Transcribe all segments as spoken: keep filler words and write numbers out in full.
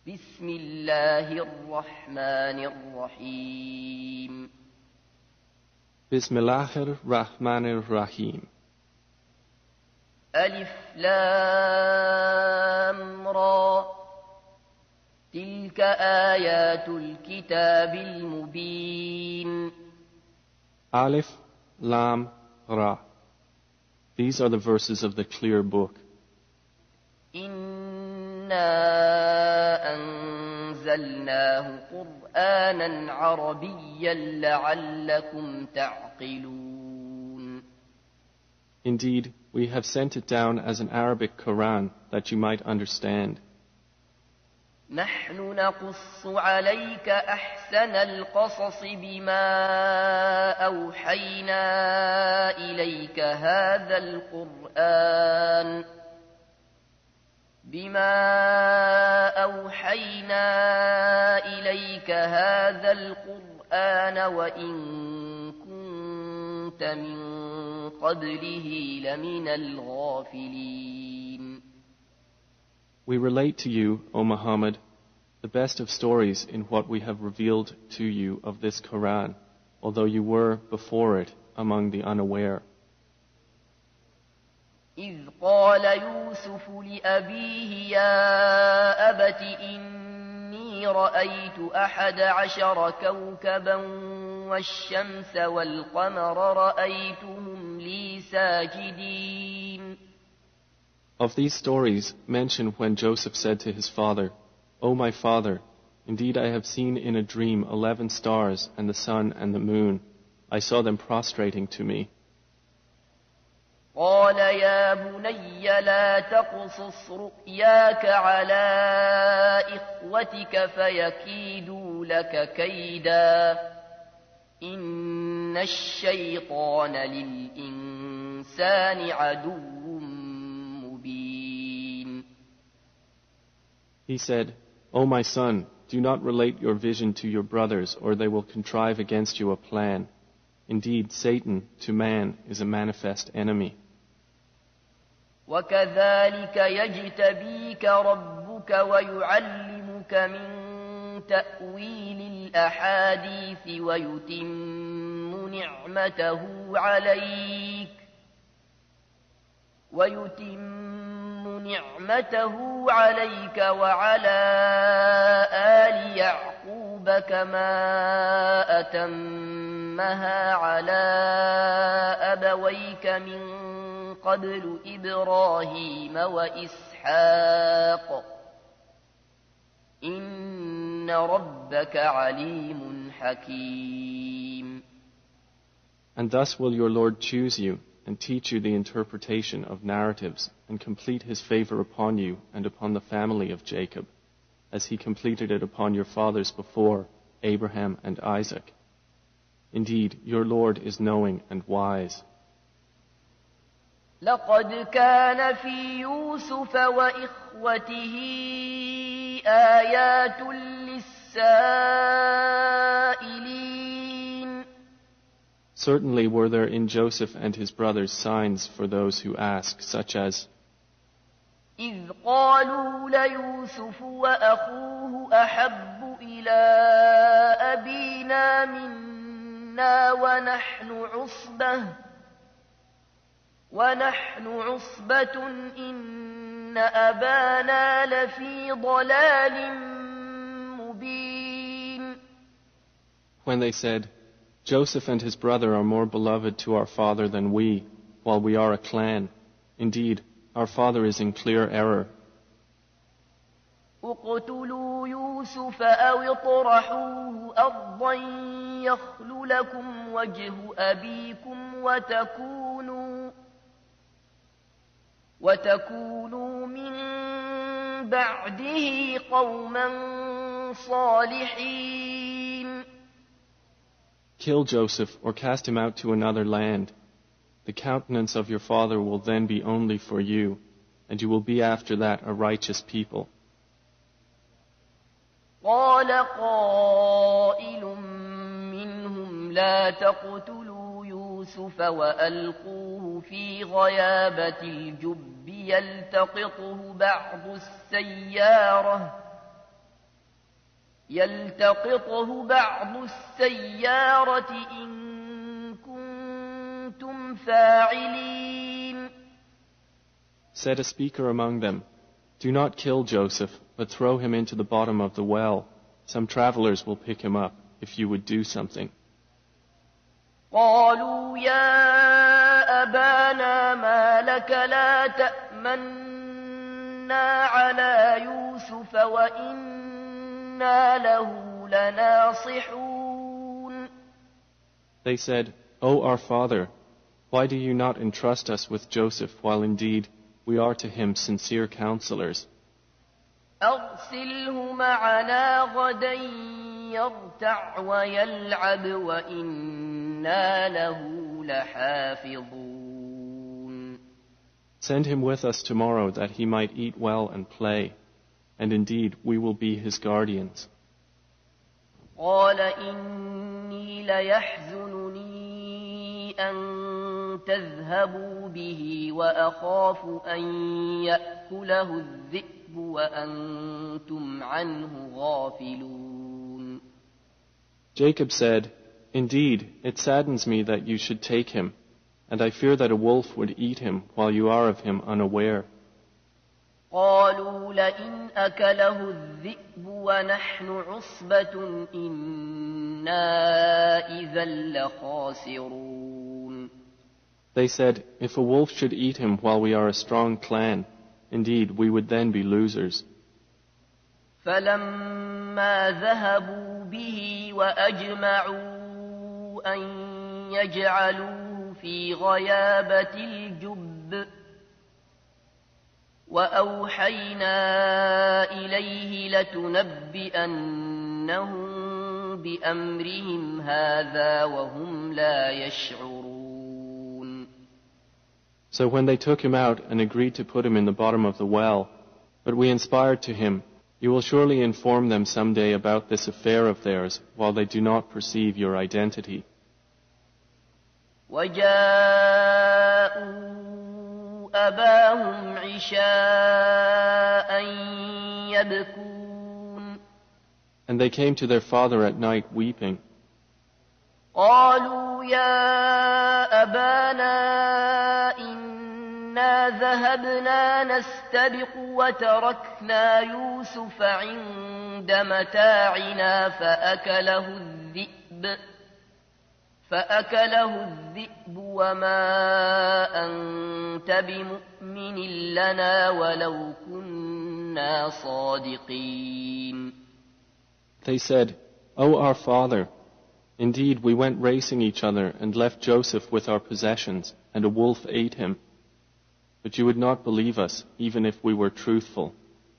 بسم الله الرحمن الرحيم بسم الله الرحمن الرحيم ألف لام را تلك آيات الكتاب المبين Alif, Lam, Ra. These are the verses of the clear book. إنا أنزلناه قرآنا عربيا لعلكم تعقلون Indeed, we have sent it down as an Arabic Quran that you might understand. نحن نقص عليك أحسن القصص بما أوحينا إليك هذا القرآن بما أوحينا إليك هذا القرآن وإن كنت من قبله لمن الغافلين. We relate to you, O Muhammad, the best of stories in what we have revealed to you of this Quran, although you were before it among the unaware. إذ قال يوسف لأبيه يا أبت إني رأيت أحد عشر كوكبا والشمس والقمر رأيتهم لي ساجدين. Of these stories, mention when Joseph said to his father, O my father, indeed I have seen in a dream eleven stars and the sun and the moon. I saw them prostrating to me. قال يا بني لا تقصص رؤياك على إخوتك فيكيدوا لك كيدا إن الشيطان للإنسان عدو مبين. He said, O my son, do not relate your vision to your brothers, or they will contrive against you a plan. Indeed, Satan, to man, is a manifest enemy. وكذلك يجتبيك ربك ويعلمك من تأويل الأحاديث ويتم نعمته عليك ويتم نعمته عليك وعلى آل يعقوب كما أتمها على أبويك من قبل إبراهيم وإسحاق إن ربك عليم حكيم. And thus will your Lord choose you and teach you the interpretation of narratives and complete his favor upon you and upon the family of Jacob, as he completed it upon your fathers before, Abraham and Isaac. Indeed, your Lord is knowing and wise. لقد كان في يوسف وإخوته آيات للسائلين. Certainly were there in Joseph and his brothers signs for those who ask, such as إذ قالوا ليوسف وأخوه أحب إلى أبينا منا ونحن عصبة ونحن عصبة إن أبانا لفي ضلال مبين. When they said, Joseph and his brother are more beloved to our father than we, while we are a clan. Indeed, our father is in clear error. اقتلوا يوسف أو اطرحوه أرضا يخل لكم وجه أبيكم وتكونوا وتكونوا من بعده قوما صالحين. Kill Joseph or cast him out to another land. The countenance of your father will then be only for you, and you will be after that a righteous people. قال قائل منهم لا تقتلوا يوسف وألقوه في غيابة الجب يلتقطه بعض السيارة يلتقطه بعض السيارة إن كنتم فاعلين. Said a speaker among them, "Do not kill Joseph, but throw him into the bottom of the well. Some travelers will pick him up, if you would do something." قالوا يا أبانا ما لك لا تأمنا على يوسف وإنا له لناصحون. They said, "O our father, why do you not entrust us with Joseph, while indeed we are to him sincere counselors?" أرسله معنا غدا يرتع ويلعب وإنا له لحافظون. Send him with us tomorrow that he might eat well and play, and indeed we will be his guardians. قال إني ليحزنني أن تذهبوا به وأخاف أن يأكله الذئب وأنتم عنه غافلون. Jacob said, "Indeed, it saddens me that you should take him, and I fear that a wolf would eat him while you are of him unaware." قالوا لئن أكله الذئب ونحن عصبة إنا إذا لخاسرون. They said, "If a wolf should eat him while we are a strong clan, indeed we would then be losers." فلما ذهبوا به وأجمعوا أن يجعلوه في غيابة الجب وأوحينا إليه لتنبئنهم بأمرهم هذا وهم لا يشعرون. So when they took him out and agreed to put him in the bottom of the well, but we inspired to him, "You will surely inform them someday about this affair of theirs, while they do not perceive your identity." وجاءوا أباهم عشاء يبكون. And they came to their father at night weeping. قالوا يا أبانا إنا ذهبنا نستبق وتركنا يوسف عند متاعنا فأكله الذئب فأكله الذئب وما أنت بمؤمن لنا ولو كنا صادقين. They said, "O our father, indeed we went racing each other and left Joseph with our possessions, and a wolf ate him. But you would not believe us, even if we were truthful."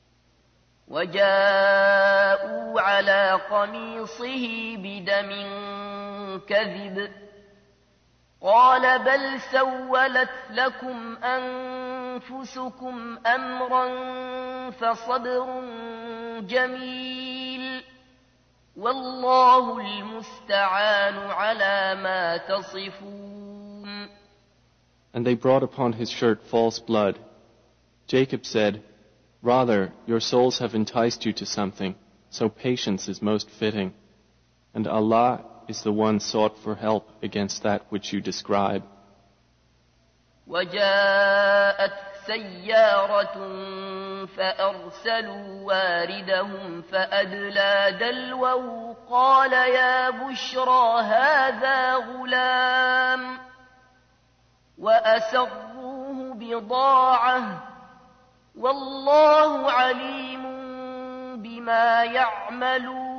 وجاءوا على قميصه بدم كذب قال بل سولت لكم أنفسكم أمرا فصبر جميل والله المستعان على ما تصفون. And they brought upon his shirt false blood. Jacob said, "Rather, your souls have enticed you to something, so patience is most fitting. And Allah is the one sought for help against that which you describe." وجاءت سيارة فأرسلوا واردهم فأدلى دلوه قال يا بشرى هذا غلام وأسروه بضاعة والله عليم بما يعملون.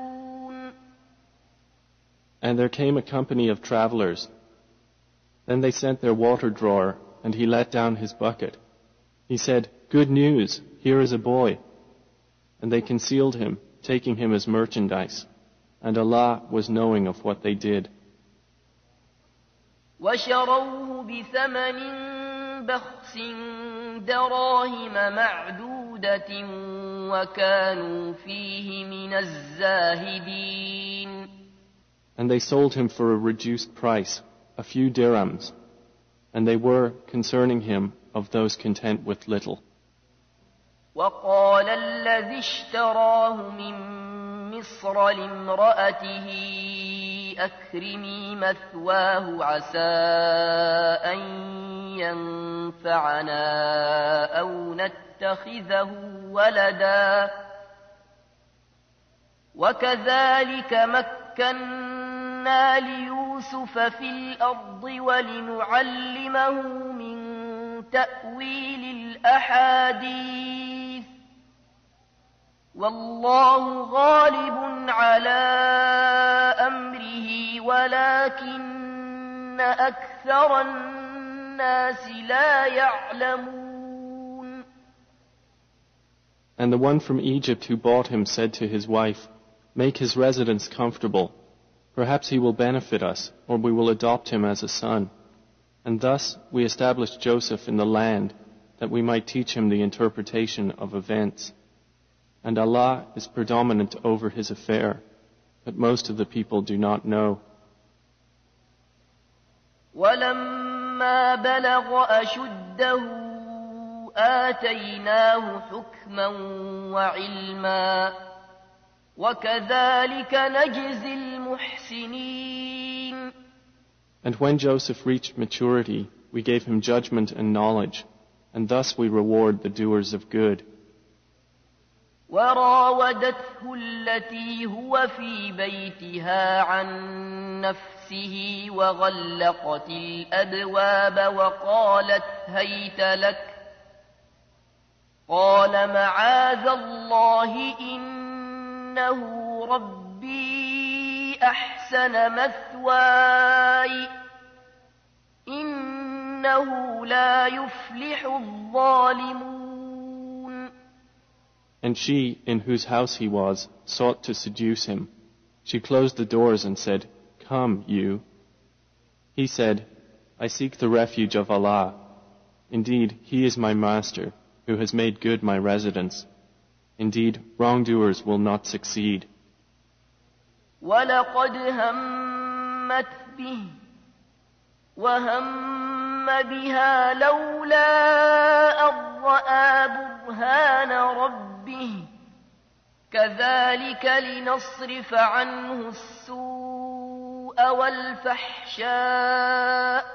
And there came a company of travelers. Then they sent their water drawer, and he let down his bucket. He said, "Good news, here is a boy." And they concealed him, taking him as merchandise. And Allah was knowing of what they did. وشروه بثمن بخس دراهم معدودة وكانوا فيه من الزاهدين. And they sold him for a reduced price, a few dirhams, and they were, concerning him, of those content with little. وقال الذي اشتراه من مصر لامرأته أكرمي مثواه عسى أن ينفعنا أو نتخذه ولدا وكذلك مكنا ليوسف في الأرض ولنعلمه من تأويل الأحاديث والله غالب على أمره ولكن أكثر الناس لا يعلمون. And the one from Egypt who bought him said to his wife, "Make his residence comfortable. Perhaps he will benefit us, or we will adopt him as a son." And thus we established Joseph in the land, that we might teach him the interpretation of events. And Allah is predominant over his affair, but most of the people do not know. وَلَمَّا بَلَغَ أَشُدَّهُ آتَيْنَاهُ حُكْمًا وَعِلْمًا وَكَذَلِكَ نَجْزِي الْمُحْسِنِينَ. And when Joseph reached maturity, we gave him judgment and knowledge, and thus we reward the doers of good. وراودته التي هو في بيتها عن نفسه وغلقت الأبواب وقالت هيت لك قال معاذ الله إنه ربي أحسن مثواي إنه لا يفلح الظالمون. And she, in whose house he was, sought to seduce him. She closed the doors and said, "Come, you." He said, "I seek the refuge of Allah. Indeed, He is my master, who has made good my residence. Indeed, wrongdoers will not succeed." وَلَقَدْ هَمَّتْ بِهِ وَهَمَّ بِهَا لَوْلَا أَن رَّأَىٰ بُرْهَانَ رَبِّهِ كَذَلِكَ لِنَصْرِفَ عَنْهُ السُّوءَ وَالْفَحْشَاءَ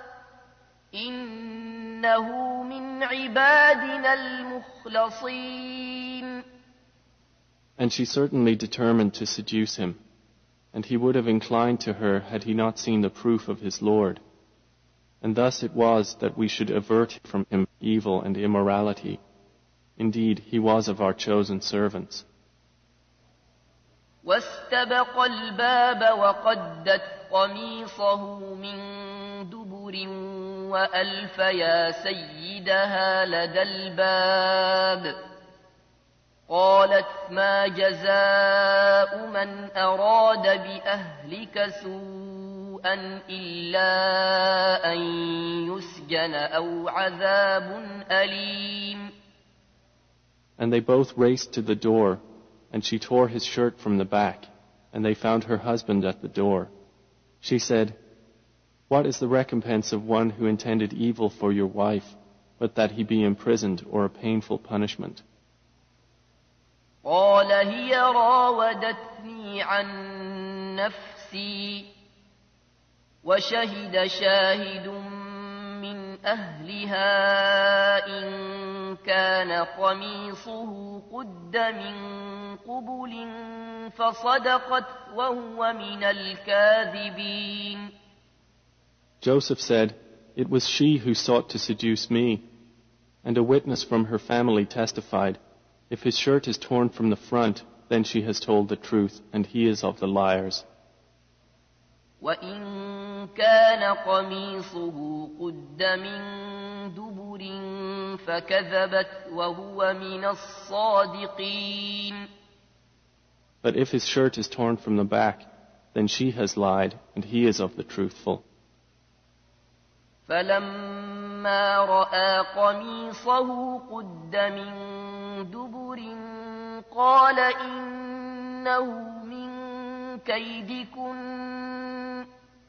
إِنَّهُ مِنْ عِبَادِنَا الْمُخْلَصِينَ. And she certainly determined to seduce him, and he would have inclined to her had he not seen the proof of his Lord. And thus it was that we should avert from him evil and immorality. Indeed, he was of our chosen servants. واستبق الباب وقدت قميصه من دبر وألف يا سيدها لدى الباب قالت ما جزاء من أراد بأهلك سوءا إلا أن يسجن أو عذاب أليم. And they both raced to the door, and she tore his shirt from the back, and they found her husband at the door. She said, "What is the recompense of one who intended evil for your wife, but that he be imprisoned or a painful punishment?" قال هي راودتني عن نفسي وشهد شاهد من أهلها إن كان قميصه قد من قبل فصدقت وهو من الكاذبين. Joseph said, "It was she who sought to seduce me." And a witness from her family testified, "If his shirt is torn from the front, then she has told the truth, and he is of the liars." وَإِن كَانَ قَمِيصُهُ قُدَّ مِن دُبُرٍ فَكَذَبَتْ وَهُوَ مِنَ الصَّادِقِينَ. But if his shirt is torn from the back, then she has lied, and he is of the truthful. فَلَمَّا رَأَىٰ قَمِيصَهُ قُدَّ مِن دُبُرٍ قَالَ إِنَّهُ مِن كَيْدِكُنَّ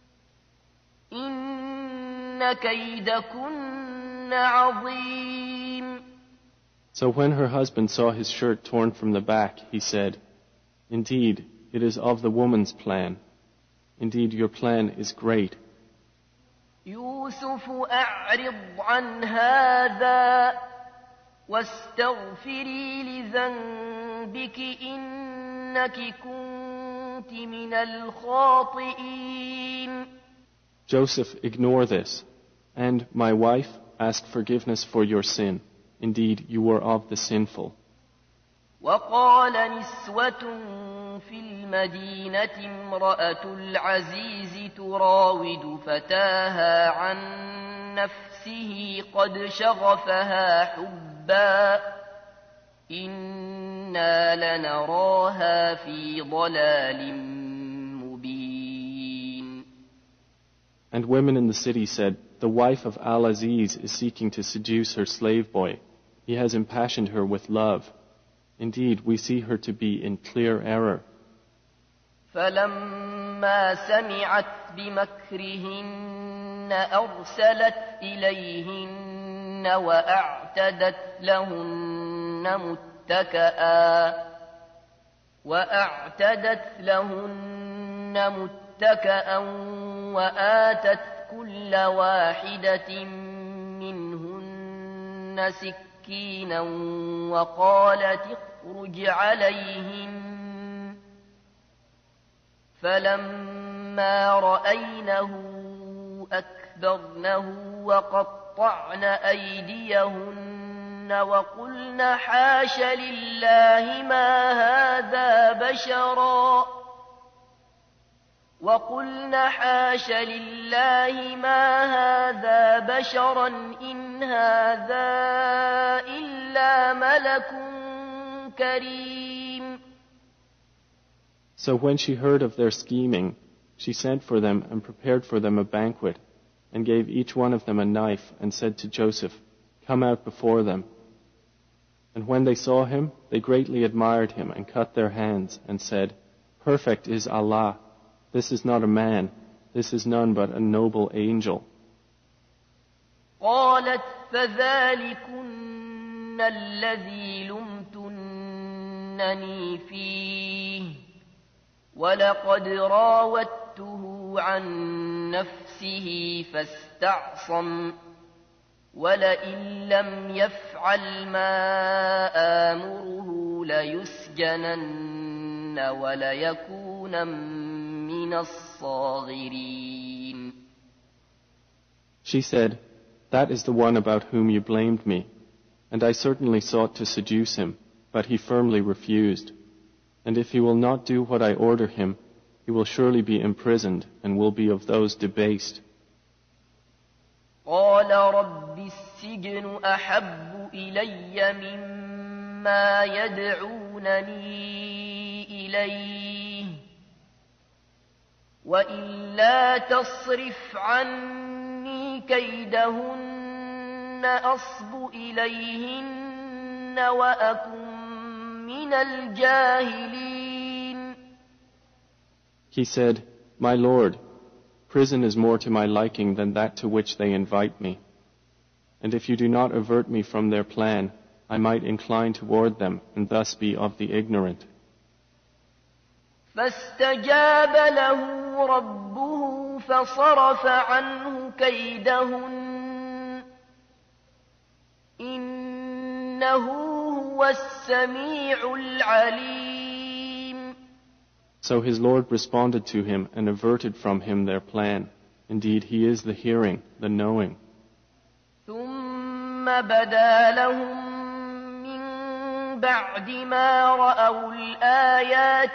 إِنَّ كَيْدَكُنَّ عَظِيمٌ. So when her husband saw his shirt torn from the back, he said, "Indeed, it is of the woman's plan. Indeed, your plan is great. يوسف أعرض عن هذا واستغفري لذنبك إنك كنت من الخاطئين. Joseph, ignore this. And, my wife, ask forgiveness for your sin. Indeed, you were of the sinful. وقال نسوة في المدينة امرأة العزيز تراود فتاها عن نفسه قد شغفها حبا إنا لنراها في ضلال مبين. And women in the city said, the wife of Al-Aziz is seeking to seduce her slave boy. He has impassioned her with love. Indeed, we see her to be in clear error. فلما سمعت بمكرهن أرسلت إليهن وأعتدت لهن متكئا وأعتدت لهن متكئا وآتت كل واحدة منهن سكينا وقالت اخرج عليهن فلما رأينه أكبرنه وقطعن أيديهن وقلن حاش لله ما هذا بشرا وقلن حاش لله ما هذا بشرا إن هذا إلا ملك كريم. So when she heard of their scheming, she sent for them and prepared for them a banquet, and gave each one of them a knife, and said to Joseph, come out before them. And when they saw him, they greatly admired him and cut their hands, and said, perfect is Allah. This is not a man, this is none but a noble angel. قالت فذلكن الذي لمتنني فيه ولقد راودته عن نفسه فاستعصم ولئن لم يفعل ما آمره ليسجنن وليكون من الصاغرين. She said, that is the one about whom you blamed me, and I certainly sought to seduce him, but he firmly refused. And if he will not do what I order him, he will surely be imprisoned and will be of those debased. قال رب السجن أحب إلي مما يدعونني إليه وإلا تصرف عني كيدهن أصب إليهن وأكن من الجاهلين. He said, my Lord, prison is more to my liking than that to which they invite me. And if you do not avert me from their plan, I might incline toward them and thus be of the ignorant. فاستجاب له ربه فصرف عنه كيدهن إنه هو السميع العليم. So his Lord responded to him and averted from him their plan. Indeed, he is the hearing, the knowing. ثم بدا لهم من بعد ما رأوا الآيات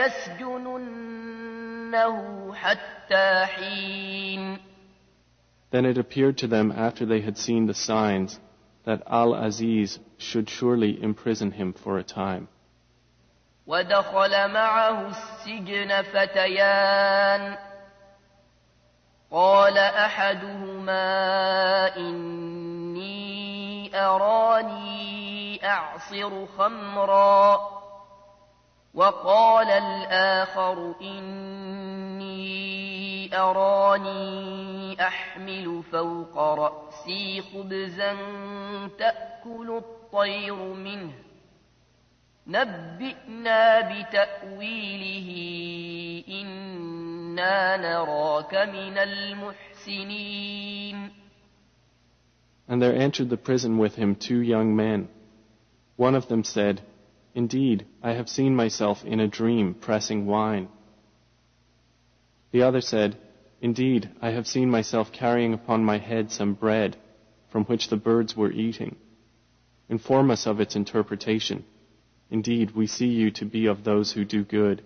ليسجننه حتى حين. Then it appeared to them after they had seen the signs that Al-Aziz should surely imprison him for a time. ودخل معه السجن فتيان قال أحدهما إني أراني أعصر خمرا وقال الآخر إني أراني أحمل فوق رأسي خبزا تأكل الطير منه نبئنا بتأويله إنا نراك من المحسنين. And there entered the prison with him two young men. One of them said, "Indeed, I have seen myself in a dream pressing wine." The other said, "Indeed, I have seen myself carrying upon my head some bread from which the birds were eating. Inform us of its interpretation. Indeed, we see you to be of those who do good."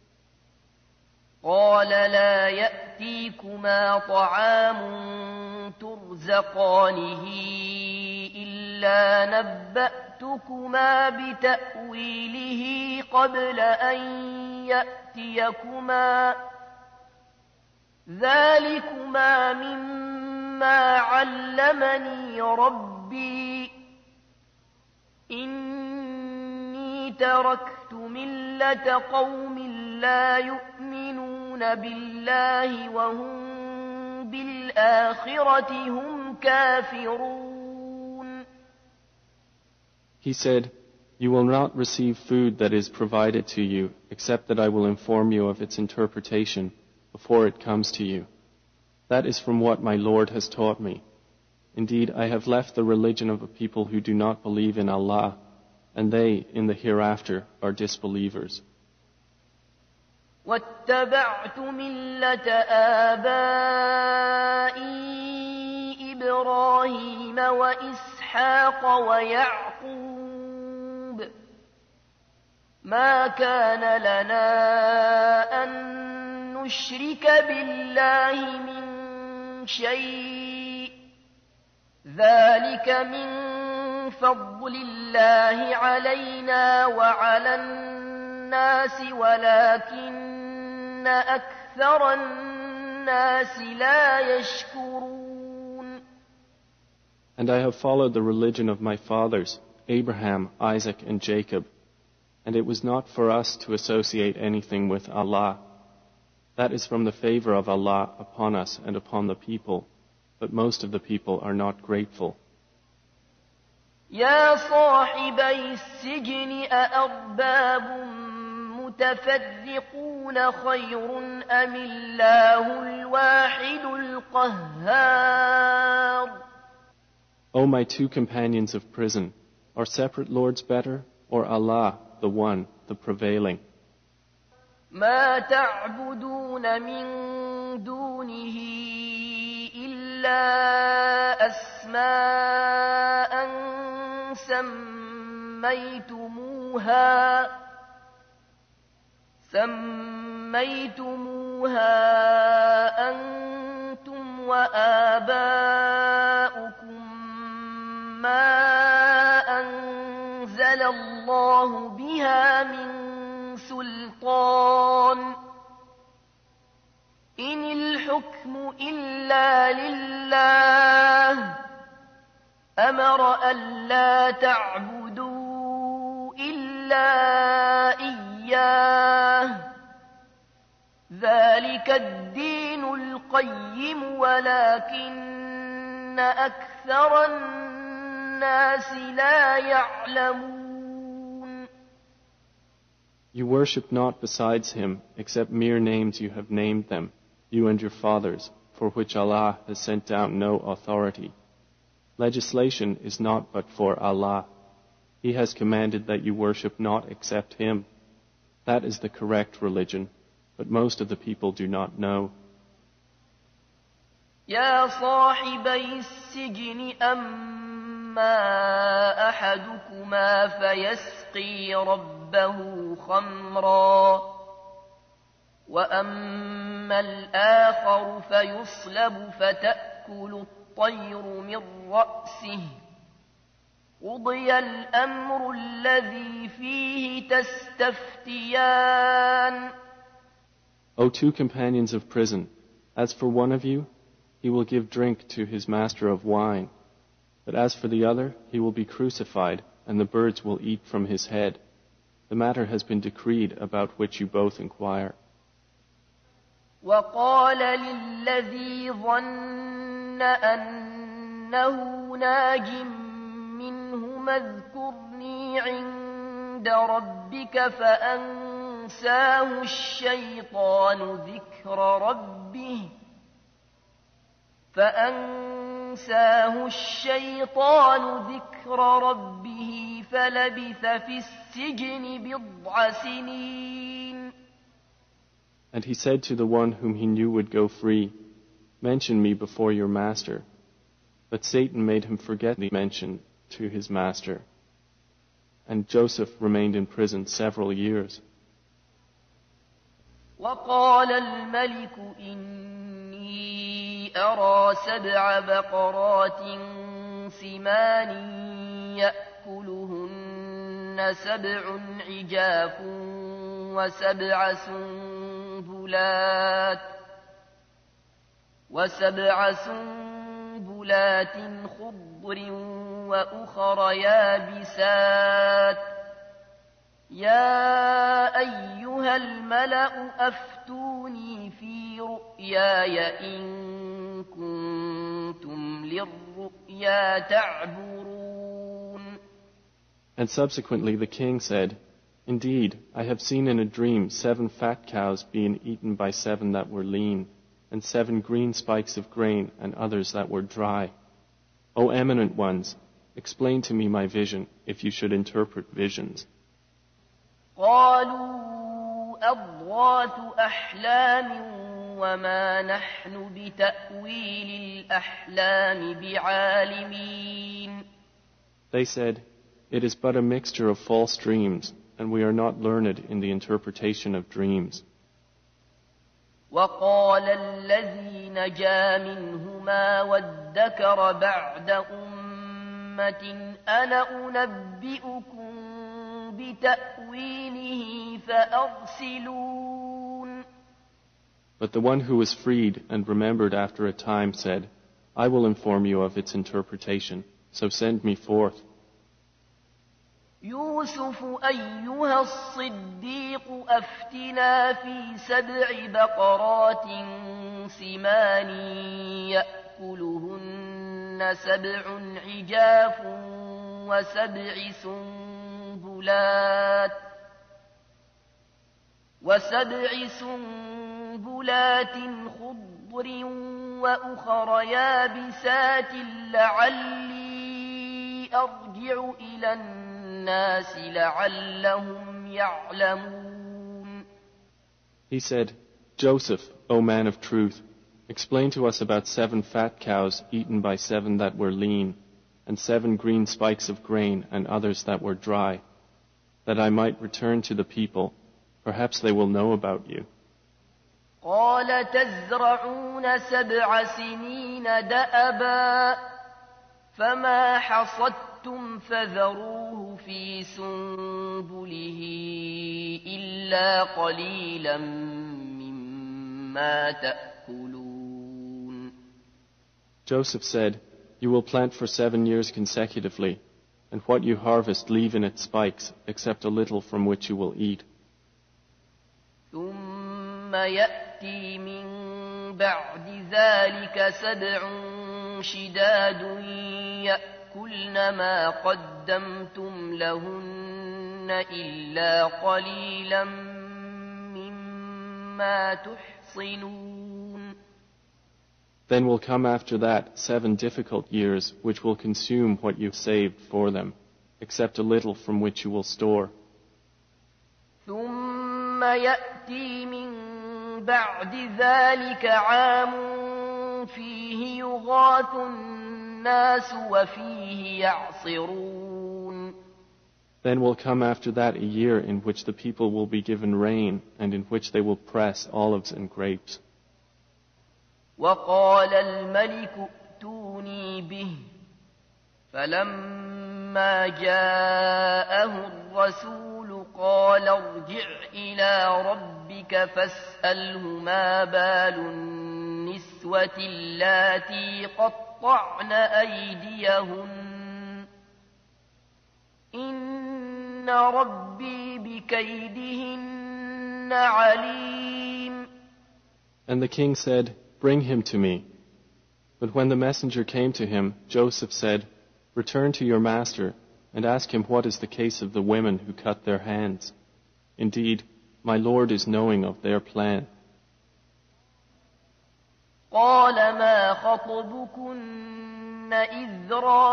قال لا يأتيكما طعام ترزقانه إلا نبأتكما بتأويله قبل أن يأتيكما ذلكما مما علمني ربي إني تركت ملة قوم لا يؤمنون بالله وهم بالآخرة هم كافرون. He said, "You will not receive food that is provided to you, except that I will inform you of its interpretation before it comes to you. That is from what my Lord has taught me. Indeed, I have left the religion of a people who do not believe in Allah, and they, in the hereafter, are disbelievers." واتبعت ملة آبائي إبراهيم وإسحاق ويعقوب ما كان لنا أن نشرك بالله من شيء ذلك من فضل الله علينا وعلى الناس ولكن أكثر الناس لا يشكرون. And I have followed the religion of my fathers, Abraham, Isaac, and Jacob, and it was not for us to associate anything with Allah. That is from the favor of Allah upon us and upon the people, but most of the people are not grateful. يا صاحبي السجن أأرباب متفرقون خير أم الله الواحد القهار. O my two companions of prison, are separate lords better, or Allah, the one, the prevailing? ما تعبدون من دونه إلا أسماء سميتموها سميتموها أنتم وآباؤكم ما أنزل الله بها من سلطان إن الحكم إلا لله أمر ألا تعبدوا إلا إياه ذلك الدين القيم ولكن أكثر الناس لا يعلمون. You worship not besides him except mere names you have named them, you and your fathers, for which Allah has sent down no authority. Legislation is not but for Allah. He has commanded that you worship not except him. That is the correct religion, but most of the people do not know. يا صاحبي السجن أما أحدكما فيسقي ربه خمرا وأما الآخر فيصلب فتأكل الطير من رأسه قضي الأمر الذي فيه تستفتيان. O two companions of prison, as for one of you, he will give drink to his master of wine, but as for the other, he will be crucified, and the birds will eat from his head. The matter has been decreed about which you both inquire. وقال للذي ظن أنه ناج منهما اذكرني عند عند ربك فأنساه الشيطان ذكر ربه فأنساه الشيطان ذكر ربه فلبث في السجن بضع سنين. And he said to the one whom he knew would go free, "Mention me before your master." But Satan made him forget the mention to his master. And Joseph remained in prison several years. وقال الملك إني أرى سبع بقرات سمان يأكلهن سبع عجاف وسبع سنبلات وسبع سنبلات خضر وأخر يابسات يا أيها الملأ أفتوني في رؤياي إن كنتم للرؤيا تعبرون. And subsequently the king said, "Indeed, I have seen in a dream seven fat cows being eaten by seven that were lean, and seven green spikes of grain and others that were dry. O eminent ones, explain to me my vision, if you should interpret visions." قالوا أضغاث أحلام وما نحن بتأويل الأحلام بعالمين. They said, "It is but a mixture of false dreams, and we are not learned in the interpretation of dreams." وقال الذي نجا منهما وادكر بعد أمة أنا أنبئكم بتأويله فأرسلون. But the one who was freed and remembered after a time said, "I will inform you of its interpretation, so send me forth." يوسف أيها الصديق أفتنا في سبع بقرات سمان يأكلهن سبع عجاف وسبع سنبلات وسبع سنبلات خضر وأخر يابسات لعلي أرجع إلى الناس لعلهم يعلمون. He said, "Joseph, O man of truth, explain to us about seven fat cows eaten by seven that were lean, and seven green spikes of grain and others that were dry, that I might return to the people. Perhaps they will know about you." قال تزرعون سبع سنين دأبا فما حصدتم فذروه في سنبله إلا قليلا مما تأكلون. Joseph said, "You will plant for seven years consecutively, and what you harvest leave in its spikes, except a little from which you will eat." ثم يأتي من بعد ذلك سبع شداد يأكلن ما قدمتم لهن إلا قليلا مما تحصنون. Then will come after that seven difficult years, which will consume what you saved for them, except a little from which you will store. ثم يأتي من بعد ذلك عام فيه يغاث الناس وفيه يعصرون. Then will come after that a year in which the people will be given rain, and in which they will press olives and grapes. وقال الملك ائتوني به فلما جاءه الرسول قال ارجع إلى ربك فاسأله ما بال النسوة اللاتي قطعن أيديهن إن ربي بكيدهن عليم. And the king said, "Bring him to me." But when the messenger came to him, Joseph said, "Return to your master and ask him what is the case of the women who cut their hands. Indeed, my Lord is knowing of their plan. قال ما خطبكن إذ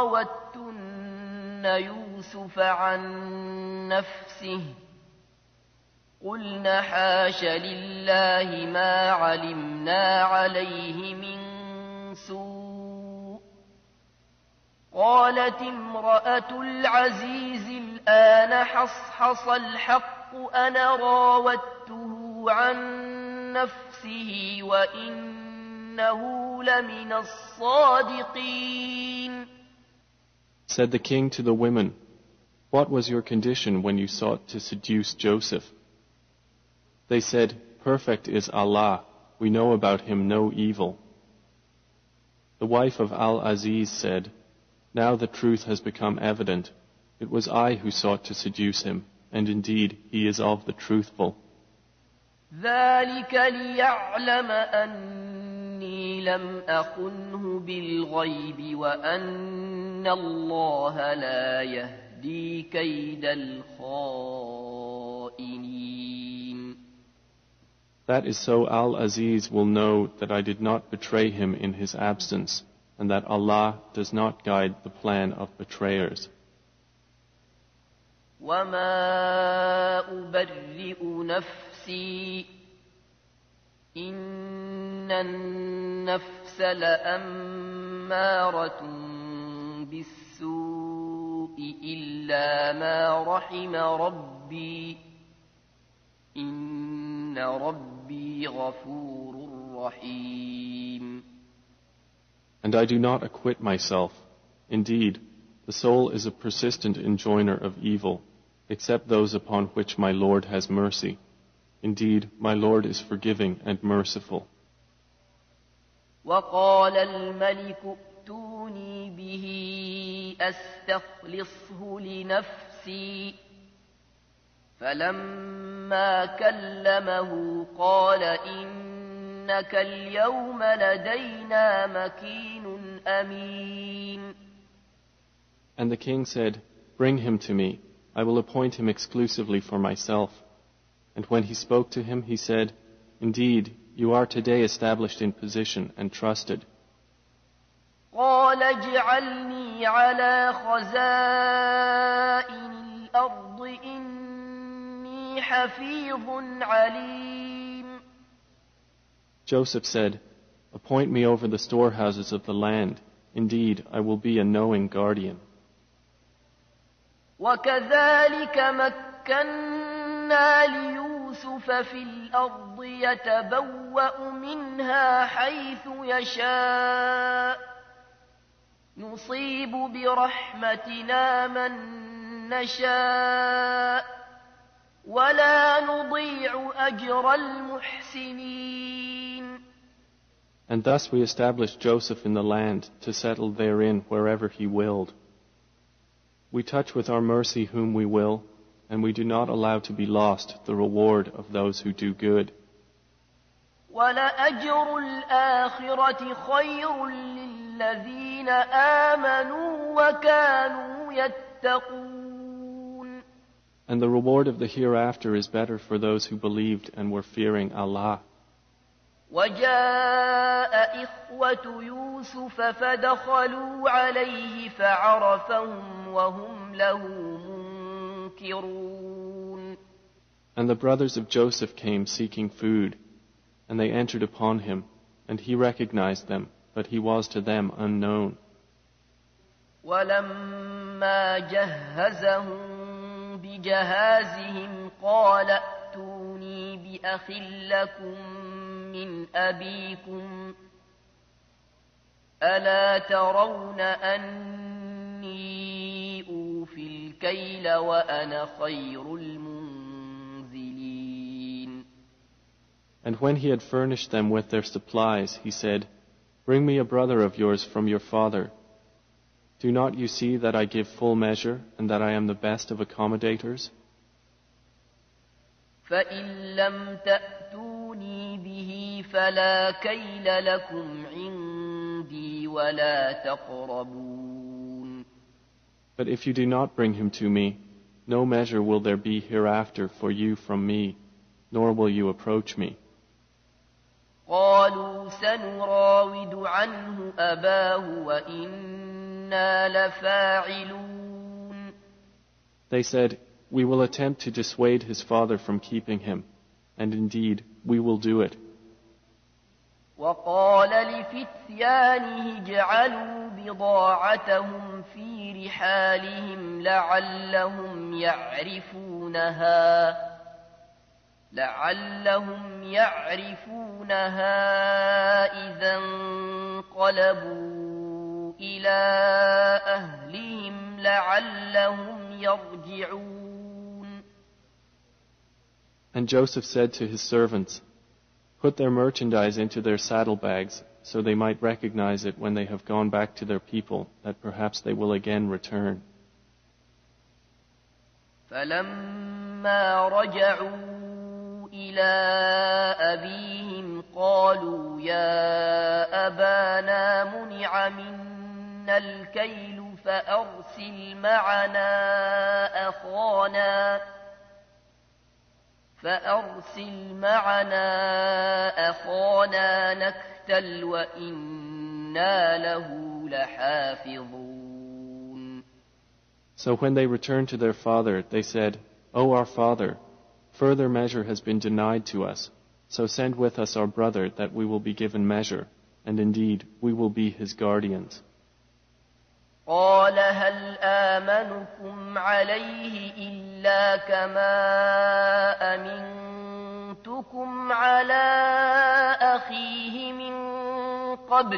راوتن يوسف عن نفسه قلن حاش لله ما علمنا عليه من سوء قالت امرأة العزيز الآن حصحص الحق أنا راودته عن نفسه وإنه لمن الصادقين. Said the king to the women, what was your condition when you sought to seduce Joseph? They said, perfect is Allah, we know about him no evil. The wife of Al-Aziz said, now the truth has become evident. It was I who sought to seduce him, and indeed he is of the truthful. ذلك ليعلم أني لم أخنه بالغيب وأن الله لا يهدي كيد الخائنين. That is so Al-Aziz will know that I did not betray him in his absence, and that Allah does not guide the plan of betrayers. وما أبرئ نفسي إن النفس لأمارة بالسوء إلا ما رحم ربي إن ربي غفور رحيم. And I do not acquit myself. Indeed, the soul is a persistent enjoiner of evil, except those upon which my Lord has mercy. Indeed, my Lord is forgiving and merciful. وقال الملك ائتوني به أستخلصه لنفسي فلما كلمه قال إنك اليوم لدينا مكين أمين. And the king said, bring him to me. I will appoint him exclusively for myself. And when he spoke to him, he said, indeed, you are today established in position and trusted. قال اجعلني على خزائن الأرض إني حفيظ عليم. Joseph said, appoint me over the storehouses of the land. Indeed, I will be a knowing guardian. وكذلك مكنا ليوسف في الأرض يتبوأ منها حيث يشاء نصيب برحمتنا من نشاء ولا نضيع أجر المحسنين. And thus we established Joseph in the land to settle therein wherever he willed. We touch with our mercy whom we will, and we do not allow to be lost the reward of those who do good. وَلَأَجْرُ الْآخِرَةِ خَيْرٌ لِلَّذِينَ آمَنُوا وَكَانُوا يَتَّقُونَ. And the reward of the hereafter is better for those who believed and were fearing Allah. وجاء إخوة يوسف فدخلوا عليه فعرفهم وهم له منكرون. And the brothers of Joseph came seeking food, and they entered upon him, and he recognized them, but he was to them unknown. ولما جهزهم بجهازهم قال ائتوني بأخ لكم من أبيكم ألا ترون أني أوفي الكيل وأنا خير المنزلين. And when he had furnished them with their supplies, he said, bring me a brother of yours from your father. Do not you see that I give full measure and that I am the best of accommodators? فإن لم تأتوني به فلا كيل لكم عندي ولا تقربون. But if you do not bring him to me, no measure will there be hereafter for you from me, nor will you approach me. قالوا سنراود عنه أباه وإنا لفاعلون. They said, we will attempt to dissuade his father from keeping him, and indeed we will do it. وقال لفتيانه اجعلوا بضاعتهم في رحالهم لعلهم يعرفونها لعلهم يعرفونها إذا انقلبوا إلى أهلهم لعلهم يرجعون. And Joseph said to his servants, put their merchandise into their saddlebags, so they might recognize it when they have gone back to their people, that perhaps they will again return. فلما رجعوا إلى أبيهم قالوا يا أبانا منع منا الكيل فأرسل معنا أخانا فأرسل معنا أخانا نكتل وإنا له لحافظون. So when they returned to their father, they said, O our father, further measure has been denied to us, so send with us our brother that we will be given measure, and indeed we will be his guardians. قال هل آمنكم عليه إلا كما أمنتكم على أخيه من قبل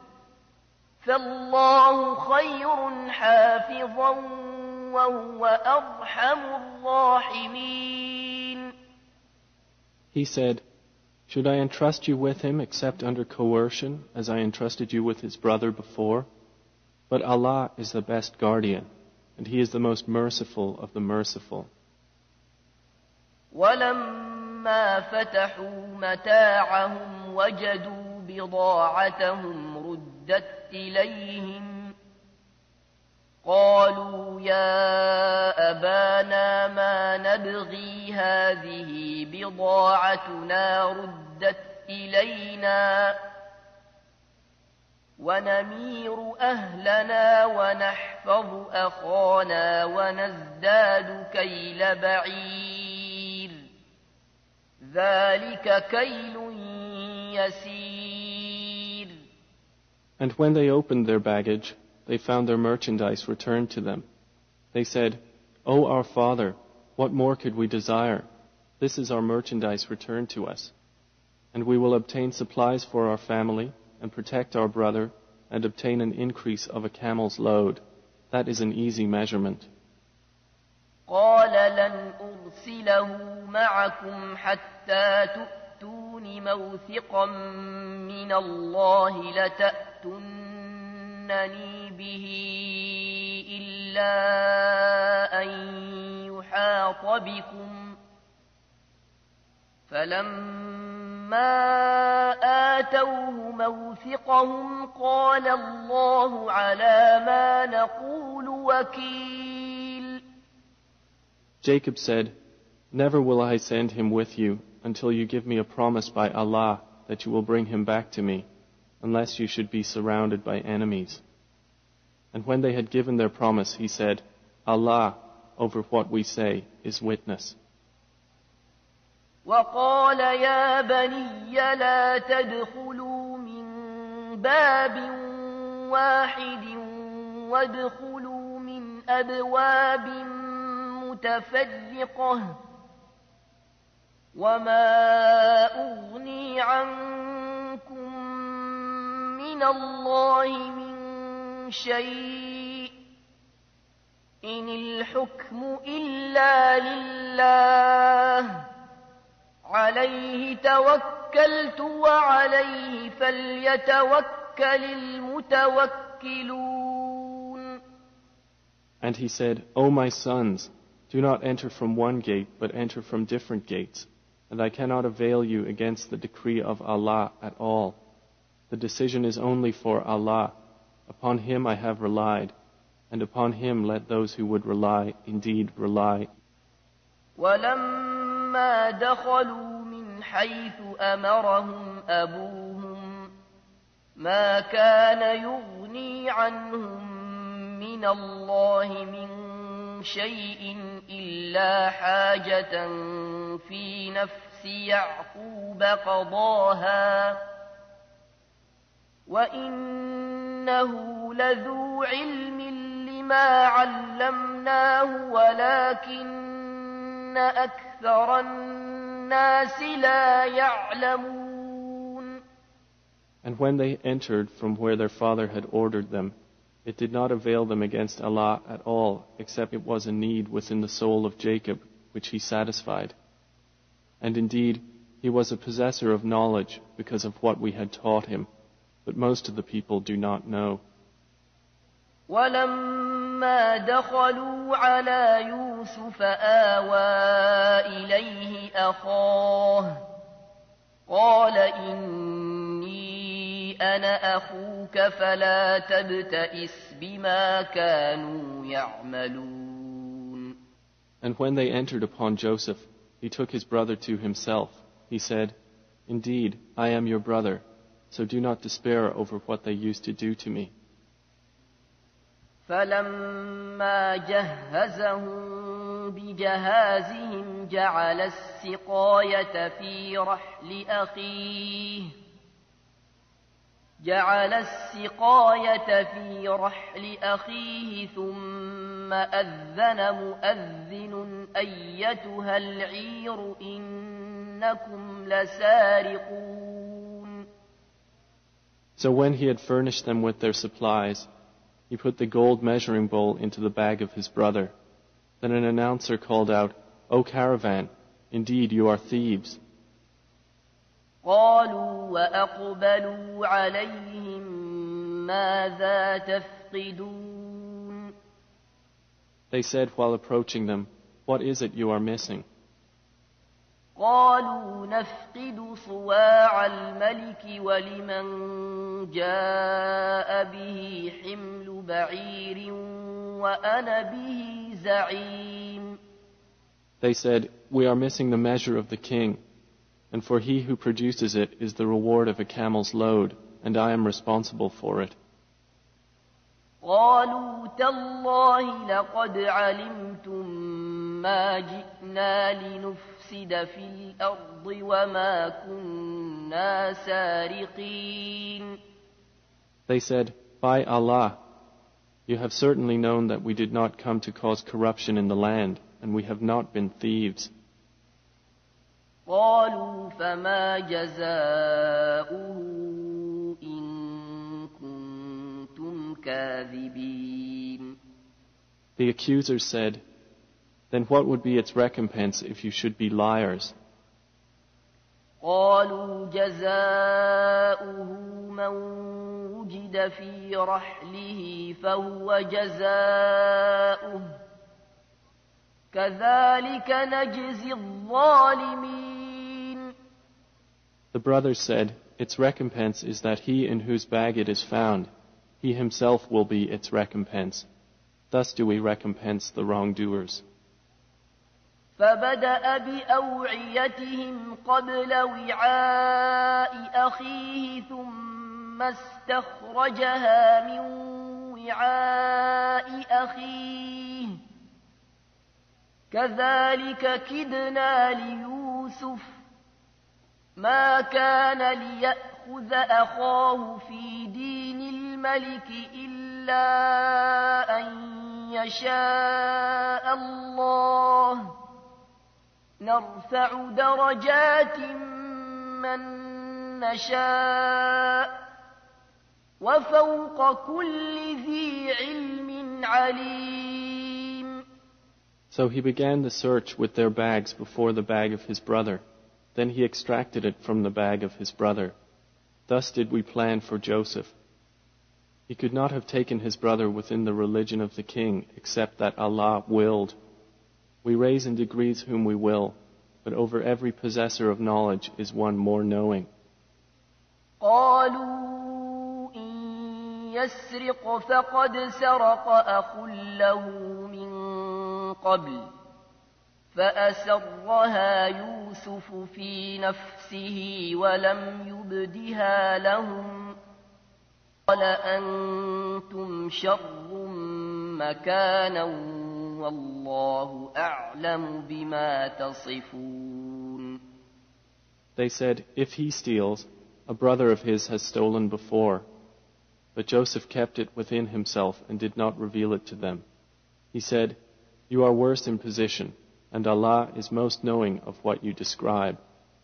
فالله خير حافظا وهو أرحم الراحمين. He said, should I entrust you with him except under coercion, as I entrusted you with his brother before? But Allah is the best guardian, and He is the most merciful of the merciful. ولما فتحوا متاعهم وجدوا بضاعتهم ردت إليهم قالوا يا أبانا ما نبغي هذه بضاعتنا ردت إلينا ونمير أهلنا ونحفظ أخانا ونزداد كيل بعير ذلك كيل يسير. And when they opened their baggage, they found their merchandise returned to them. They said, O our father, what more could we desire? This is our merchandise returned to us. And we will obtain supplies for our family, and protect our brother, and obtain an increase of a camel's load. That is an easy measurement. قال لن أرسله معكم حتى تؤتون موثقا من الله لتأتونني به إلا أن يحاط بكم فلما آتوه موثقهم قال الله على ما نقول وكيل. Jacob said, never will I send him with you until you give me a promise by Allah that you will bring him back to me, unless you should be surrounded by enemies. And when they had given their promise, he said, Allah, over what we say, is witness. وقال يا بني لا تدخلوا من باب واحد وادخلوا من أبواب متفرقة وما أغني عنكم من الله من شيء إن الحكم إلا لله عليه توكلت وعليه فليتوكل المتوكلون. And he said, O my sons, do not enter from one gate, but enter from different gates, and I cannot avail you against the decree of Allah at all. The decision is only for Allah. Upon Him I have relied, and upon him let those who would rely indeed rely. ولما دخلوا من حيث أمرهم أبوهم ما كان يغني عنهم من الله من شيء إلا حاجة في نفس يعقوب قضاها وإنه لذو علم لما علمناه ولكن أكثر الناس لا يعلمون. And when they entered from where their father had ordered them, it did not avail them against Allah at all, except it was a need within the soul of Jacob, which he satisfied. And indeed, he was a possessor of knowledge because of what we had taught him, but most of the people do not know. ولما دخلوا على يوسف آوى إليه أخاه قال إني أنا أخوك فلا تبتئس بما كانوا يعملون. And when they entered upon Joseph, he took his brother to himself. He said, Indeed, I am your brother, so do not despair over what they used to do to me. فلما جهزهم بجهازهم جعل السقاية في رحل أخيه جعل السقاية في رحل أخيه ثم أذن مؤذن أيتها العير إنكم لسارقون. So when he had furnished them with their supplies, he put the gold measuring bowl into the bag of his brother. Then an announcer called out, O caravan, indeed you are thieves. قالوا وأقبلوا عليهم ماذا تفقدون. They said while approaching them, What is it you are missing? قالوا نفقد صواع الملك ولمن جاء به حمل بعير وأنا به زعيم. They said, We are missing the measure of the king, and for he who produces it is the reward of a camel's load, and I am responsible for it. قالوا تالله لقد علمتم ما جئنا لنفسد في الأرض وما كنا سارقين. They said, By Allah, you have certainly known that we did not come to cause corruption in the land, and we have not been thieves. قالوا فما جزاؤه إن كنتم كاذبين. The accusers said, Then what would be its recompense if you should be liars? قالوا جزاؤه من وجد في رحله فهو جزاؤه كذلك نجزي الظالمين. The brothers said, Its recompense is that he in whose bag it is found, he himself will be its recompense. Thus do we recompense the wrongdoers. فبدأ بأوعيتهم قبل وعاء أخيه ثم استخرجها من وعاء أخيه كذلك كدنا ليوسف ما كان ليأخذ أخاه في دين الملك إلا أن يشاء الله نرفع درجات من نشاء وفوق كل ذي علم عليم. So he began the search with their bags before the bag of his brother. Then he extracted it from the bag of his brother. Thus did we plan for Joseph. He could not have taken his brother within the religion of the king except that Allah willed. We raise in degrees whom we will, but over every possessor of knowledge is one more knowing. قالوا إن يسرق فقد سرق أخ له من قبل فأسرها يوسف في نفسه ولم يبدها لهم قال أنتم شر مكانا والله أعلم بما تصفون. They said, if he steals, a brother of his has stolen before. But Joseph kept it within himself and did not reveal it to them. He said, you are worse in position, and Allah is most knowing of what you describe.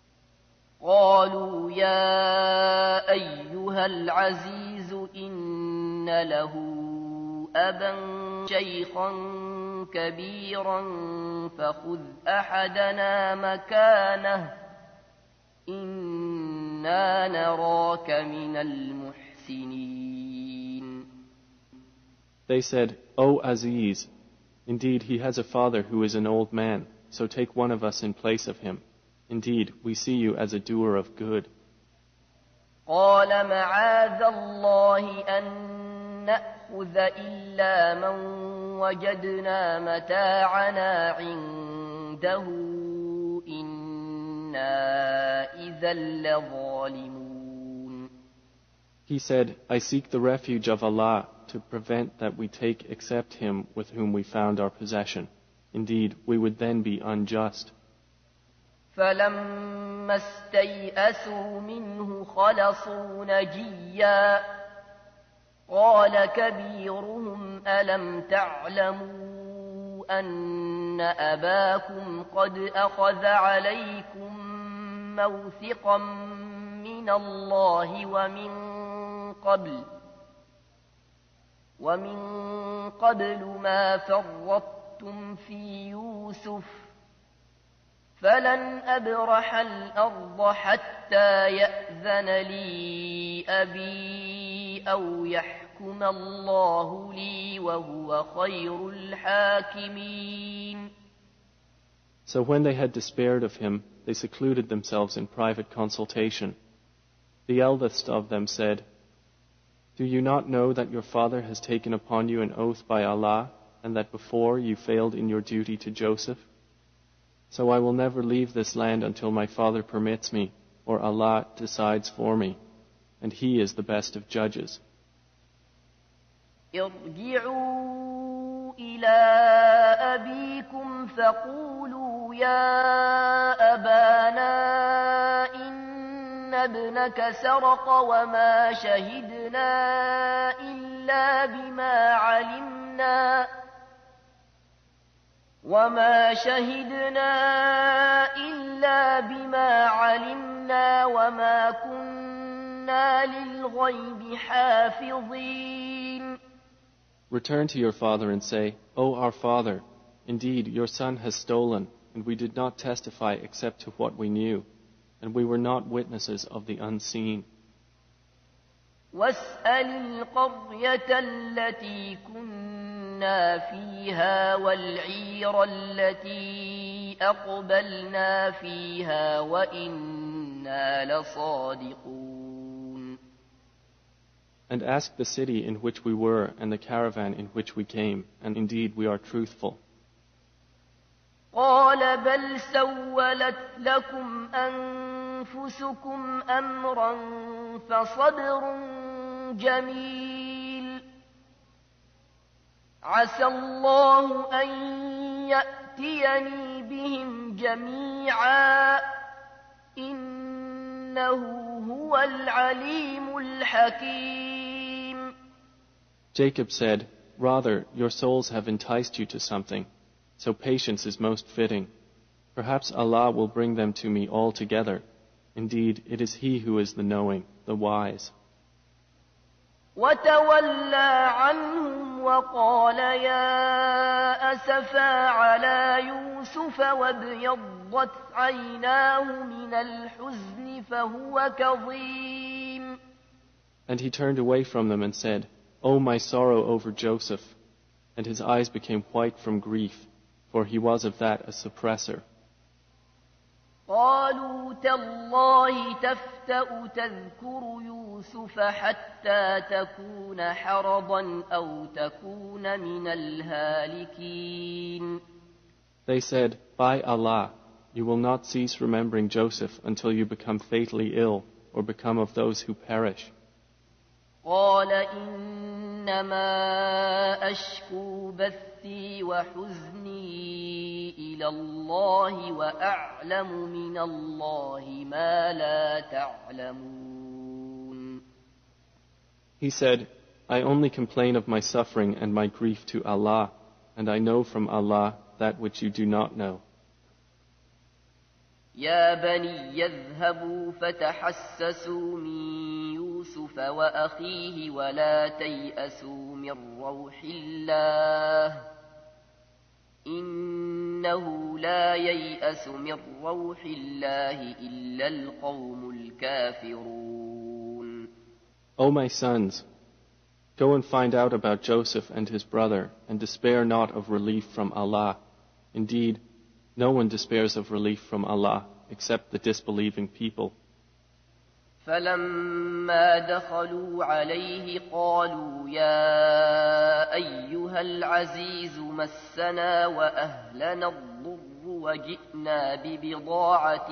قالوا يا أيها العزيز إن له أبا شيخا كبيرا فخذ أحدنا مكانه إنا نراك من المحسنين. They said, O Aziz, indeed he has a father who is an old man, so take one of us in place of him. Indeed, we see you as a doer of good. قال معاذ الله أن نأخذ إلا من وجدنا متاعنا عنده إنا إذا لظالمون. He said, I seek the refuge of Allah to prevent that we take except him with whom we found our possession. Indeed, we would then be unjust. فلما استيئسوا منه خلصوا نجيا قال كبيرهم ألم تعلموا أن أباكم قد أخذ عليكم موثقا من الله ومن قبل ومن قبل ما فرطتم في يوسف فلن أبرح الأرض حتى يأذن لي أبي أو يحكم الله لي وهو خير الحاكمين. So when they had despaired of him, they secluded themselves in private consultation. The eldest of them said, do you not know that your father has taken upon you an oath by Allah, and that before you failed in your duty to Joseph? So I will never leave this land until my father permits me, or Allah decides for me, and He is the best of judges. ارجعوا إلى أبيكم فقولوا يا أبانا إن ابنك سرق وما شهدنا إلا بما علمنا وما شهدنا إلا بما علمنا وما كنا للغيب حافظين. Return to your father and say, O our father, indeed your son has stolen, and we did not testify except to what we knew, and we were not witnesses of the unseen. واسأل القرية التي كنا فيها والعير التي أقبلنا فيها وإنا لصادقون. And ask the city in which we were and the caravan in which we came, and indeed we are truthful. قال بل سولت لكم أنفسكم أمرا فصبر جميل عسى الله أن يأتيني بهم جميعا إنه هو العليم الحكيم. Jacob said, rather, your souls have enticed you to something, so patience is most fitting. Perhaps Allah will bring them to me all together. Indeed, it is He who is the knowing, the wise. وتولى عنهم وقال يا أسفا على يوسف وابيضت عيناه من الحزن فهو كظيم. And he turned away from them and said, O my sorrow over Joseph! And his eyes became white from grief, for he was of that a suppressor. قالوا تالله تفتأ تذكر يوسف حتى تكون حرضا أو تكون من الهالكين. They said, by Allah, you will not cease remembering Joseph until you become fatally ill or become of those who perish. قال إنما أشكو بثي وحزني إلى الله وأعلم من الله ما لا تعلمون. He said, I only complain of my suffering and my grief to Allah, and I know from Allah that which you do not know. يا بني يذهبوا فتحسسوا من يوسف وأخيه ولا تيأسوا من روح الله إنه لا ييأس من روح الله إلا القوم الكافرون. O my sons, go and find out about Joseph and his brother, and despair not of relief from Allah. Indeed, no one despairs of relief from Allah except the disbelieving people. فلما دخلوا عليه قالوا يا أيها العزيز مسنا وأهلنا الضر وجئنا ببضاعة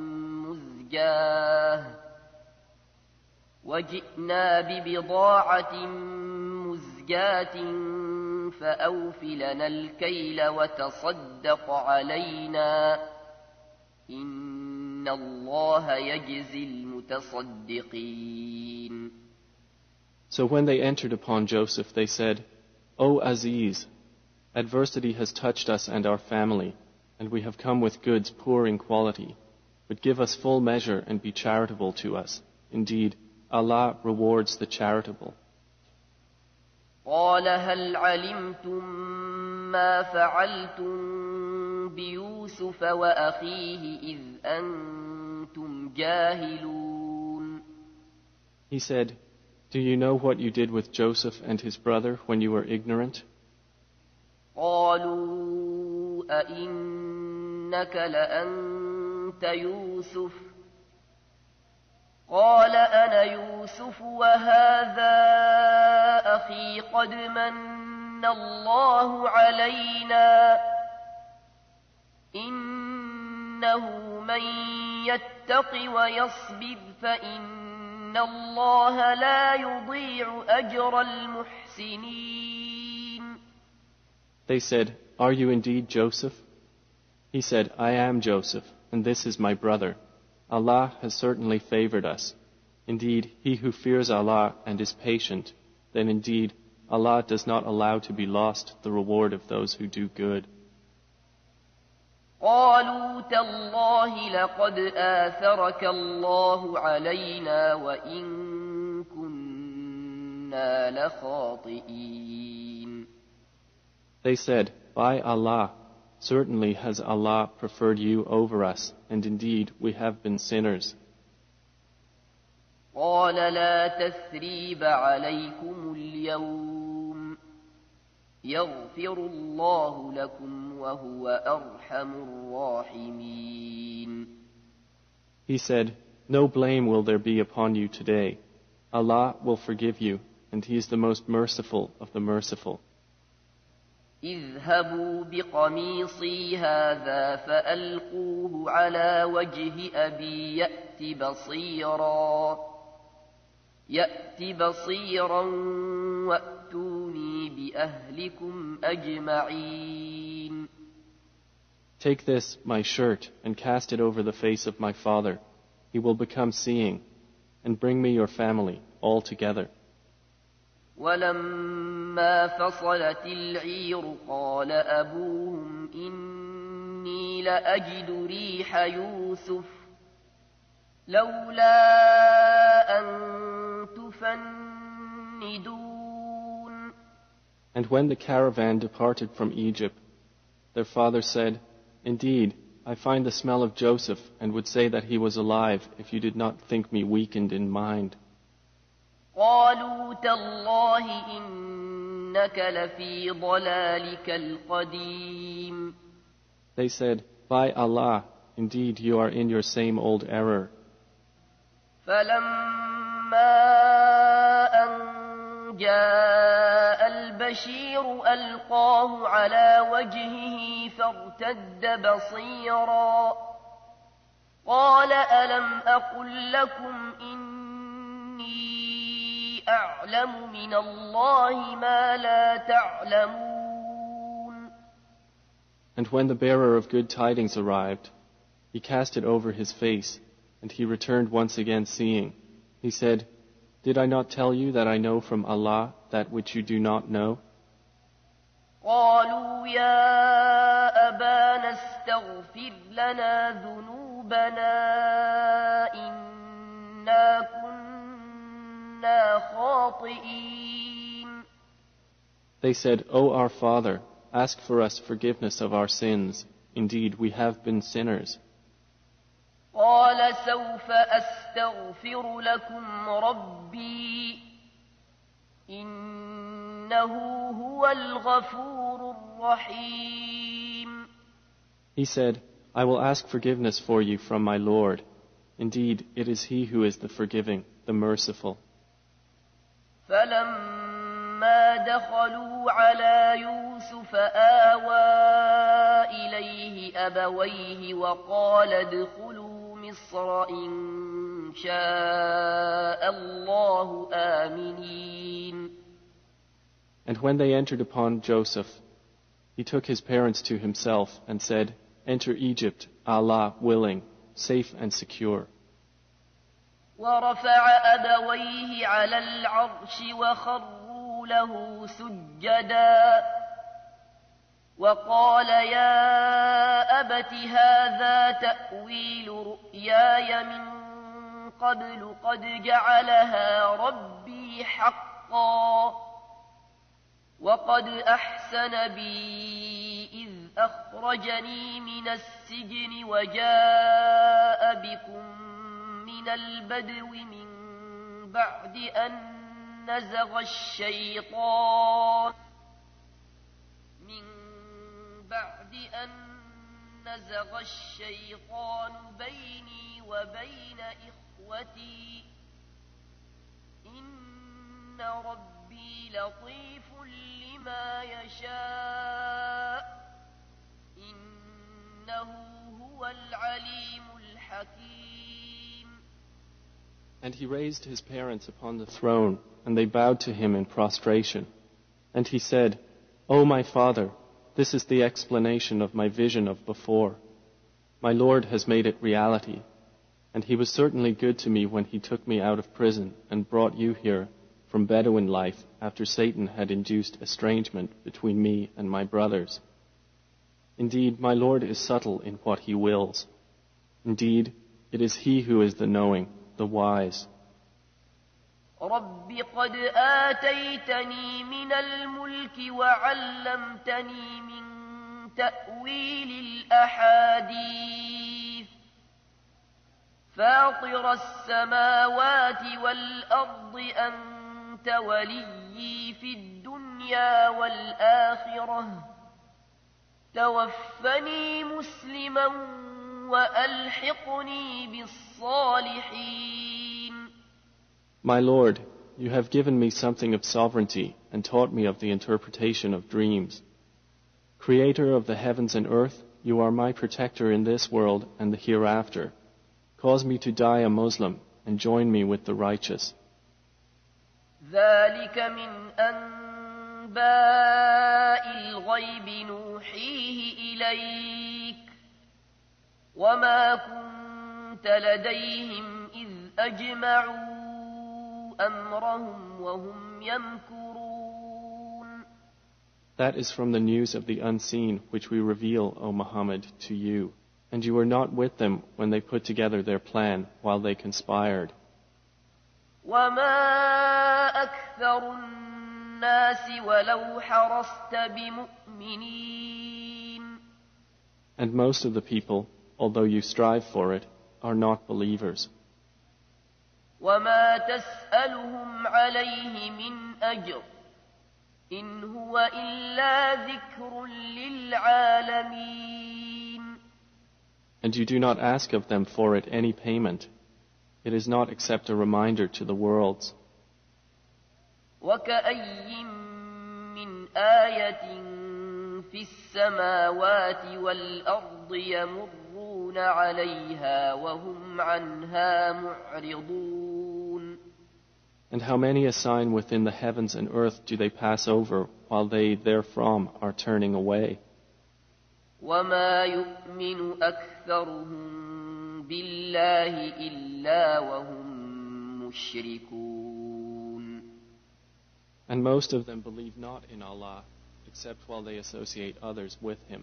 مزجاة وجئنا ببضاعة مزجاة فأوف لنا الكيل وتصدق علينا إن الله يجزي المتصدقين. So when they entered upon Joseph, they said, O Aziz, adversity has touched us and our family, and we have come with goods poor in quality, but give us full measure and be charitable to us. Indeed, Allah rewards the charitable. قال هل علمتم ما فعلتم بيوسف وأخيه إذ أنتم جاهلون. He said, do you know what you did with Joseph and his brother when you were ignorant? قالوا أئنك لأنت يوسف قال أنا يوسف وهذا أخي قد من الله علينا إنه من يتق ويصبر فإن الله لا يضيع أجر المحسنين. They said, are you indeed Joseph? He said, I am Joseph, and this is my brother. Allah has certainly favored us. Indeed, he who fears Allah and is patient, then indeed Allah does not allow to be lost the reward of those who do good. قالوا تالله لقد آثرك الله علينا وإن كنا لخاطئين. They said, by Allah, certainly has Allah preferred you over us, and indeed we have been sinners. قال لا تثريب عليكم اليوم يغفر الله لكم وهو أرحم الراحمين. He said, no blame will there be upon you today. Allah will forgive you, and He is the most merciful of the merciful. اذهبوا بقميصي هذا فألقوه على وجه أبي يأت بصيرا يأت بصيرا وأتوني بأهلكم أجمعين. Take this, my shirt, and cast it over the face of my father. He will become seeing, and bring me your family all together. ولما فصلت العير قال أبوهم إني لأجد ريح يوسف لولا أن تفندون. And when the caravan departed from Egypt, their father said, indeed, I find the smell of Joseph and would say that he was alive if you did not think me weakened in mind. قالوا تالله إنك لفي ضلالك القديم. They said, by Allah, Indeed, you are in your same old error. فلما أن جاء البشير ألقاه على وجهه فارتد بصيرا قال ألم أقل لكم إني أعلم من الله ما لا تعلمون. And when the bearer of good tidings arrived, he cast it over his face, and he returned once again seeing. He said, Did I not tell you that I know from Allah that which you do not know? قالوا يا أبانا استغفر لنا ذنوبنا إنا كنا خاطئين. They said, O our Father, ask for us forgiveness of our sins. Indeed, we have been sinners. قال سوف أستغفر لكم ربي إنه هو الغفور الرحيم. He said, I will ask forgiveness for you from my Lord. Indeed, it is He who is the forgiving, the merciful. فلما دخلوا على يوسف آوى إليه أبويه وقال ادخلوا مصر إن شاء الله آمنين. And when they entered upon Joseph, he took his parents to himself and said, Enter Egypt, Allah willing, safe and secure. ورفع أبويه على العرش وخروا له سجدا وقال يا أبت هذا تأويل رؤياي من قبل قد جعلها ربي حقا وقد أحسن بي إذ أخرجني من السجن وجاء بكم من البدو من بعد أن نزغ الشيطان من بعد أن نزغ الشيطان بيني وبين إخوتي إن ربي لطيف لما يشاء إنه هو العليم الحكيم. And he raised his parents upon the throne, and they bowed to him in prostration. And he said, O my father, this is the explanation of my vision of before. My Lord has made it reality, and he was certainly good to me when he took me out of prison and brought you here from Bedouin life after Satan had induced estrangement between me and my brothers. Indeed, my Lord is subtle in what he wills. Indeed, it is he who is the knowing, the wise. رب قد آتيتني من الملك وعلمتني من تأويل الأحاديث فاطر السماوات والأرض أنت وليي في الدنيا والآخرة توفني مسلما وألحقني بالصالحين. My Lord, you have given me something of sovereignty and taught me of the interpretation of dreams. Creator of the heavens and earth, you are my protector in this world and the hereafter. Cause me to die a Muslim and join me with the righteous. ذلك من أنباء الغيب نوحيه إليك وما كنت لديهم إذ أجمعوا أمرهم وهم يمكرون. That is from the news of the unseen which we reveal, O Muhammad, to you. And you were not with them when they put together their plan while they conspired. وما أكثر الناس ولو حرصت بمؤمنين. And most of the people, although you strive for it, are not believers. وما تسألهم عليه من أجر إن هو إلا ذكر للعالمين. And you do not ask of them for it any payment. It is not except a reminder to the worlds. وكأي من آية في السماوات والأرض يمرون عليها وهم عنها معرضون. And how many a sign within the heavens and earth do they pass over while they therefrom are turning away? وما يؤمن أكثرهم بالله إلا وهم مشركون. And most of them believe not in Allah except while they associate others with Him.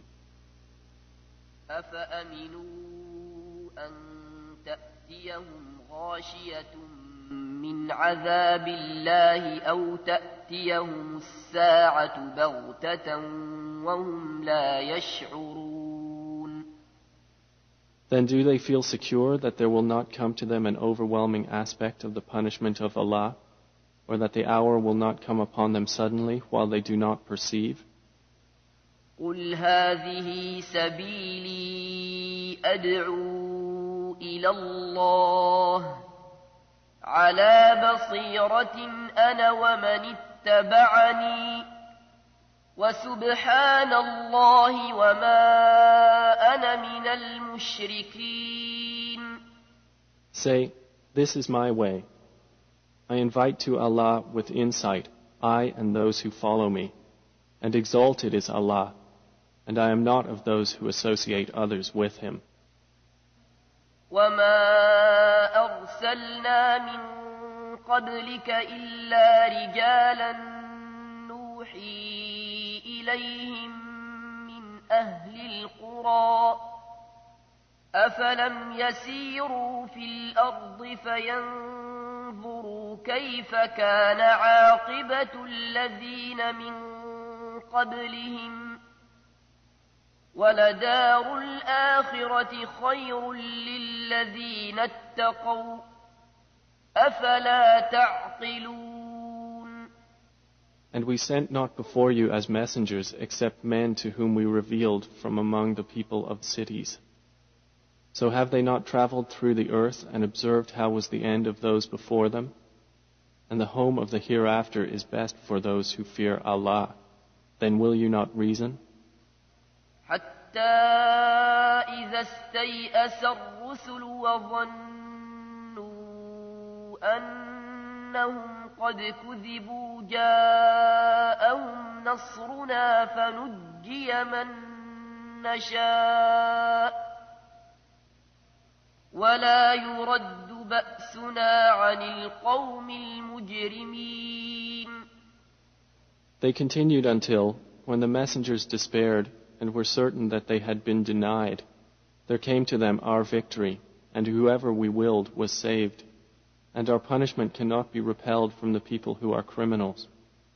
أفأمنوا أن تأتيهم غاشية من عذاب الله أو تأتيهم الساعة بغتة وهم لا يشعرون. Then do they feel secure that there will not come to them an overwhelming aspect of the punishment of Allah, or that the hour will not come upon them suddenly while they do not perceive? قل هذه سبيلي أدعو إلى الله على بصيرة أنا ومن اتبعني وسبحان الله وما أنا من المشركين. Say, this is my way. I invite to Allah with insight, I and those who follow me, and exalted is Allah, and I am not of those who associate others with Him. وما أرسلنا من قبلك إلا رجالا نوحي إليهم من أهل القرى أفلم يسيروا في الأرض فينظروا كيف كان عاقبة الذين من قبلهم ولدار الآخرة خير للذين اتقوا أفلا تعقلون. And we sent not before you as messengers except men to whom we revealed from among the people of cities. So have they not traveled through the earth and observed how was the end of those before them? And the home of the hereafter is best for those who fear Allah. Then will you not reason? حتى إذا استيأس الرسل وظنوا أنهم قد كذبوا جاءهم نصرنا فنجي من نشاء ولا يرد بأسنا عن القوم المجرمين. They continued until, when the messengers despaired and were certain that they had been denied, there came to them our victory, and whoever we willed was saved, and our punishment cannot be repelled from the people who are criminals.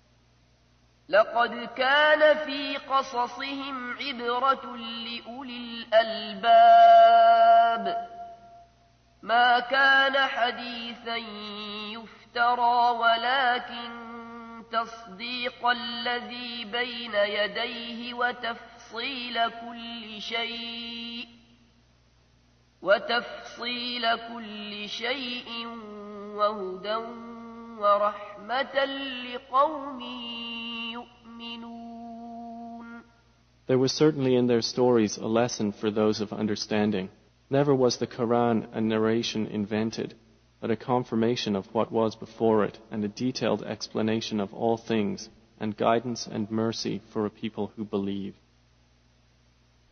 لقد كان في قصصهم عبرة لأولي الألباب ما كان حديثا يفترى ولكن تصديق الذي بين يديه وتفصيل كل شيء وتفصيل كل شيء وهدى ورحمة لقوم يؤمنون. There was certainly in their stories a lesson for those of understanding. Never was the Quran a narration invented, but a confirmation of what was before it, and a detailed explanation of all things, and guidance and mercy for a people who believe.